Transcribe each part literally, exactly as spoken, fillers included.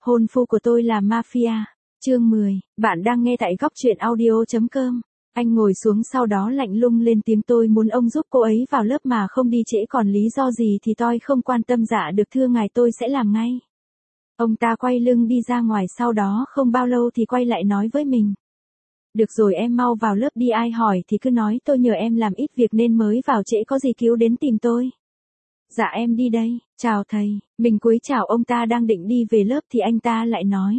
Hôn phu của tôi là mafia. Chương mười, bạn đang nghe tại góc truyện audio chấm com. Anh ngồi xuống sau đó lạnh lùng lên tiếng, tôi muốn ông giúp cô ấy vào lớp mà không đi trễ, còn lý do gì thì tôi không quan tâm. Dạ được thưa ngài, tôi sẽ làm ngay. Ông ta quay lưng đi ra ngoài, sau đó không bao lâu thì quay lại nói với mình. Được rồi, em mau vào lớp đi, ai hỏi thì cứ nói tôi nhờ em làm ít việc nên mới vào trễ, có gì cứu đến tìm tôi. Dạ em đi đây, chào thầy. Mình cúi chào ông ta đang định đi về lớp thì anh ta lại nói.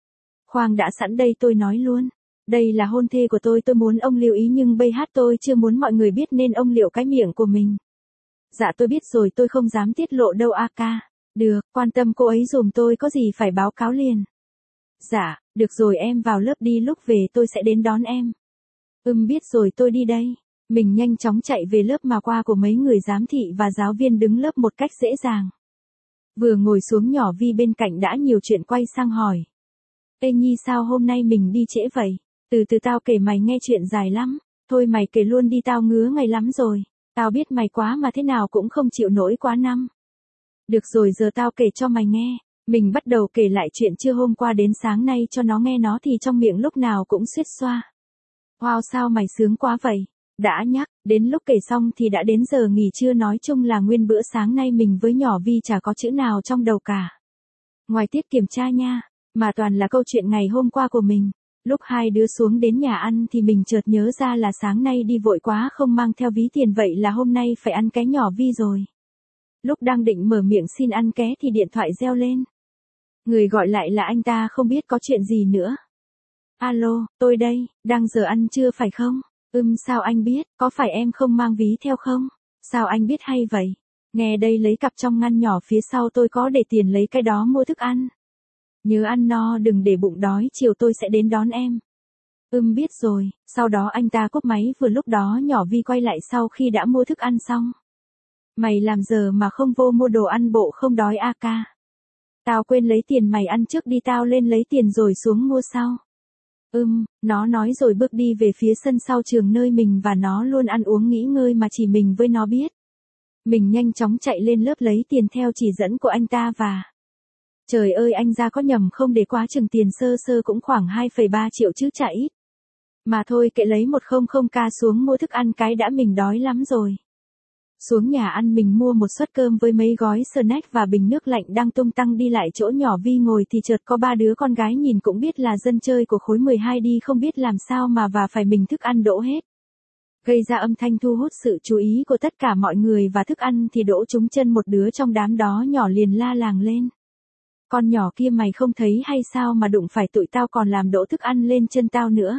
Khoan đã, sẵn đây tôi nói luôn. Đây là hôn thê của tôi, tôi muốn ông lưu ý, nhưng bây hát tôi chưa muốn mọi người biết nên ông liệu cái miệng của mình. Dạ tôi biết rồi, tôi không dám tiết lộ đâu a ca. Được, quan tâm cô ấy dùm tôi, có gì phải báo cáo liền. Dạ, được rồi, em vào lớp đi, lúc về tôi sẽ đến đón em. Ừm biết rồi, tôi đi đây. Mình nhanh chóng chạy về lớp mà qua của mấy người giám thị và giáo viên đứng lớp một cách dễ dàng. Vừa ngồi xuống, nhỏ Vi bên cạnh đã nhiều chuyện quay sang hỏi. Ê Nhi, sao hôm nay mình đi trễ vậy? Từ từ tao kể mày nghe, chuyện dài lắm. Thôi mày kể luôn đi, tao ngứa ngày lắm rồi. Tao biết mày quá mà thế nào cũng không chịu nổi quá năm. Được rồi, giờ tao kể cho mày nghe. Mình bắt đầu kể lại chuyện trưa hôm qua đến sáng nay cho nó nghe, nó thì trong miệng lúc nào cũng suýt xoa. Wow, sao mày sướng quá vậy? Đã nhắc, đến lúc kể xong thì đã đến giờ nghỉ trưa, nói chung là nguyên bữa sáng nay mình với nhỏ Vi chả có chữ nào trong đầu cả. Ngoài tiết kiểm tra nha, mà toàn là câu chuyện ngày hôm qua của mình. Lúc hai đứa xuống đến nhà ăn thì mình chợt nhớ ra là sáng nay đi vội quá không mang theo ví tiền, vậy là hôm nay phải ăn ké nhỏ Vi rồi. Lúc đang định mở miệng xin ăn ké thì điện thoại reo lên. Người gọi lại là anh ta, không biết có chuyện gì nữa. Alo, tôi đây, đang giờ ăn trưa phải không? Ừm sao anh biết, có phải em không mang ví theo không? Sao anh biết hay vậy? Nghe đây, lấy cặp trong ngăn nhỏ phía sau tôi có để tiền, lấy cái đó mua thức ăn. Nhớ ăn no đừng để bụng đói, chiều tôi sẽ đến đón em. Ừm biết rồi, sau đó anh ta cúp máy. Vừa lúc đó nhỏ Vi quay lại sau khi đã mua thức ăn xong. Mày làm giờ mà không vô mua đồ ăn, bộ không đói a ca. Tao quên lấy tiền, mày ăn trước đi, tao lên lấy tiền rồi xuống mua sau. Ừm, nó nói rồi bước đi về phía sân sau trường nơi mình và nó luôn ăn uống nghỉ ngơi mà chỉ mình với nó biết. Mình nhanh chóng chạy lên lớp lấy tiền theo chỉ dẫn của anh ta và... Trời ơi, anh ra có nhầm không, để quá chừng tiền, sơ sơ cũng khoảng hai phẩy ba triệu chứ chả ít. Mà thôi kệ, lấy một trăm k xuống mua thức ăn cái đã, mình đói lắm rồi. Xuống nhà ăn mình mua một suất cơm với mấy gói snack và bình nước lạnh. Đang tung tăng đi lại chỗ nhỏ Vi ngồi thì chợt có ba đứa con gái, nhìn cũng biết là dân chơi của khối mười hai đi, không biết làm sao mà và phải mình thức ăn đổ hết. Gây ra âm thanh thu hút sự chú ý của tất cả mọi người, và thức ăn thì đổ trúng chân một đứa trong đám đó, nhỏ liền la làng lên. Con nhỏ kia, mày không thấy hay sao mà đụng phải tụi tao còn làm đổ thức ăn lên chân tao nữa?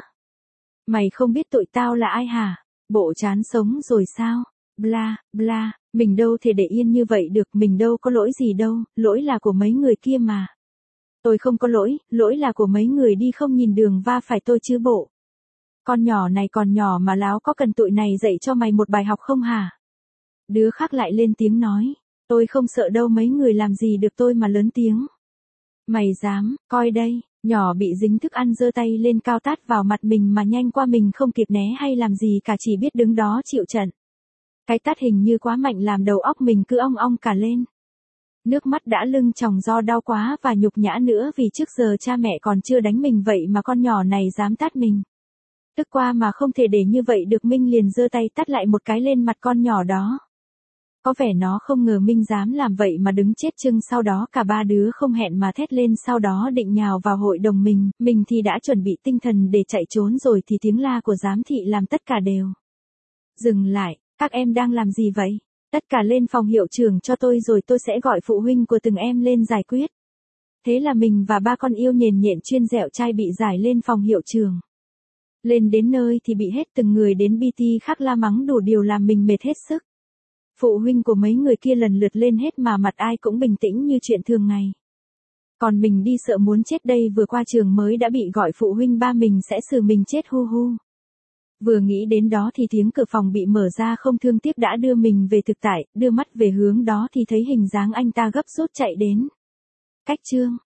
Mày không biết tụi tao là ai hả? Bộ chán sống rồi sao? Bla, bla, mình đâu thể để yên như vậy được, mình đâu có lỗi gì đâu, lỗi là của mấy người kia mà. Tôi không có lỗi, lỗi là của mấy người đi không nhìn đường va phải tôi chứ bộ. Con nhỏ này còn nhỏ mà láo, có cần tụi này dạy cho mày một bài học không hả? Đứa khác lại lên tiếng nói, tôi không sợ đâu, mấy người làm gì được tôi mà lớn tiếng. Mày dám, coi đây. Nhỏ bị dính thức ăn giơ tay lên cao tát vào mặt mình mà nhanh qua, mình không kịp né hay làm gì cả, chỉ biết đứng đó chịu trận. Cái tát hình như quá mạnh làm đầu óc mình cứ ong ong cả lên. Nước mắt đã lưng tròng do đau quá và nhục nhã nữa, vì trước giờ cha mẹ còn chưa đánh mình vậy mà con nhỏ này dám tát mình. Tức qua mà không thể để như vậy được, Minh liền giơ tay tát lại một cái lên mặt con nhỏ đó. Có vẻ nó không ngờ Minh dám làm vậy mà đứng chết chưng, sau đó cả ba đứa không hẹn mà thét lên, sau đó định nhào vào hội đồng mình. Mình thì đã chuẩn bị tinh thần để chạy trốn rồi thì tiếng la của giám thị làm tất cả đều dừng lại. Các em đang làm gì vậy? Tất cả lên phòng hiệu trưởng cho tôi, rồi tôi sẽ gọi phụ huynh của từng em lên giải quyết. Thế là mình và ba con yêu nhền nhện chuyên dẻo trai bị giải lên phòng hiệu trưởng. Lên đến nơi thì bị hết từng người đến pê tê khác la mắng đủ điều làm mình mệt hết sức. Phụ huynh của mấy người kia lần lượt lên hết mà mặt ai cũng bình tĩnh như chuyện thường ngày. Còn mình đi sợ muốn chết đây, vừa qua trường mới đã bị gọi phụ huynh, ba mình sẽ xử mình chết hu hu. Vừa nghĩ đến đó thì tiếng cửa phòng bị mở ra, không thương tiếc đã đưa mình về thực tại. Đưa mắt về hướng đó thì thấy hình dáng anh ta gấp rút chạy đến. Cách chương,